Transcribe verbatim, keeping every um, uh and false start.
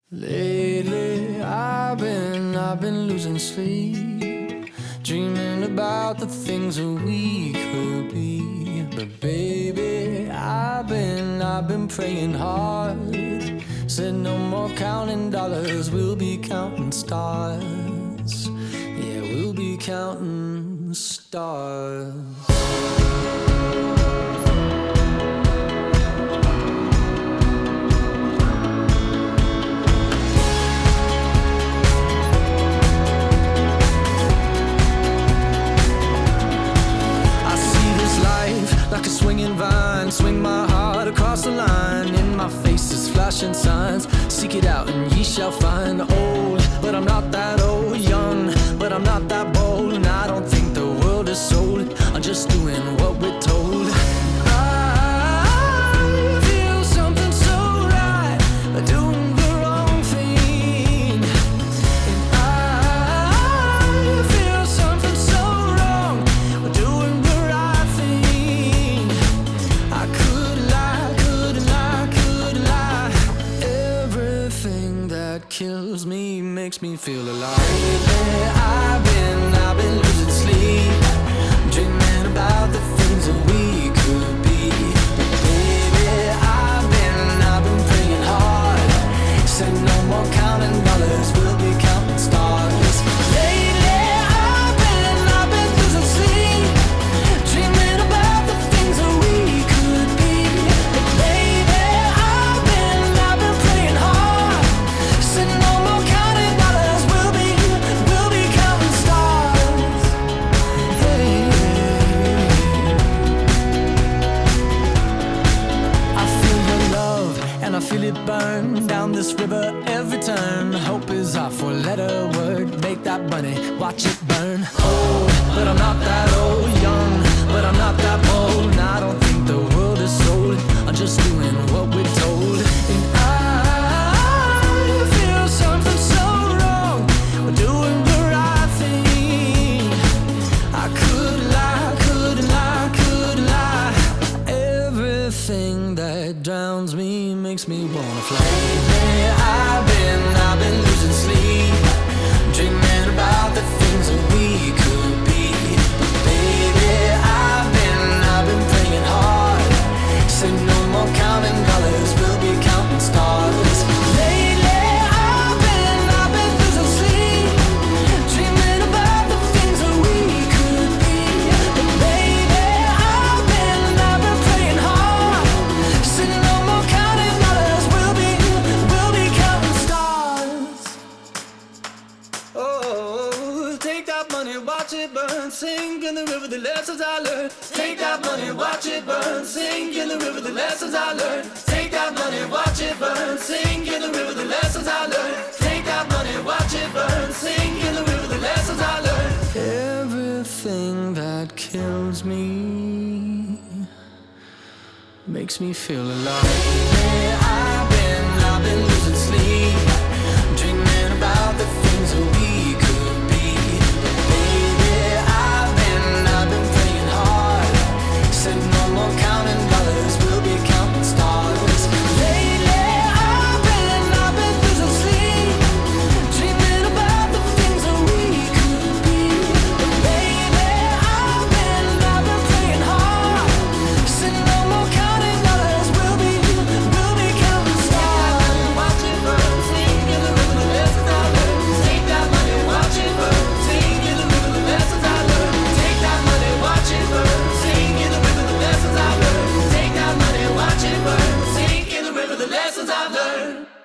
Lately, I've been, I've been losing sleep, dreaming about the things that we could be. But baby, I've been, I've been praying hard. Said no more counting dollars, we'll be counting stars. Yeah, we'll be counting stars. Like a swinging vine, swing my heart across the line. In my face is flashing signs. Seek it out and ye shall find. Old, but I'm not that old. Young, but I'm not that bold. And I don't think the world is sold. I'm just doing what we're told. I feel something so right, doing the wrong thing. And I feel something so wrong, doing the right thing. I could lie, could lie, could lie. Everything that kills me makes me feel alive. Lately, I've been, I've been losing sleep, dreaming about the things that we could be. But baby, I've been, I've been praying hard. Said no more counting dollars, we'll be counting stars. Lately, I've been, I've been losing sleep, dreaming about the things that we could be. But baby, I've been, I've been praying hard. Said no more counting dollars, we'll be, we'll be counting stars. Hey. I feel your love and I feel it burn down this river every turn. Hope is our four-letter word. Make that money, watch it burn. Old, but I'm not that old. Young, but I'm not that bold. And I don't think the world is sold. I'm just doing what we're told. And I feel something so wrong, we're doing the right thing. I could lie, could lie, could lie. Everything that drowns me makes me wanna fly. Lately, I've been, I've been losing sleep, dreaming about the things that we could be. But baby, I've been, I've been praying hard. Say no more counting dollars, we'll be counting stars. Lately, I've been, I've been losing sleep, dreaming about the things that we could be. But baby, I've been, I've been praying hard. Say no more counting dollars, we'll be, we'll be counting stars. Oh, take that money, watch it burn, sink in the river, the lessons I learned. Take that money, watch it burn, sink in the river, the lessons I learned. Take that money, watch it burn, sink in the river, the lessons I learned. Take that money, watch it burn, sink in the river, the lessons I learned. Everything that kills me makes me feel alive. Hey, I've been, I've been losing sleep, dreaming about the things that we could be. But baby, I've been, I've been praying hard. Said no more counting dollars, we'll be counting stars. Lately, I've been, I've been losing sleep, dreaming about the things that we could be. But baby, I've been, I've been praying hard. Said no more counting dollars, we'll be, we'll be counting stars. Watch it burn, sing in the river, the lessons I learned. Take that money, watch it burn, sing in the river, the lessons I learned. Take that money, watch it burn, sing in the river, the lessons I learned. Take that money, watch it burn, sing in the river, the lessons I've learned.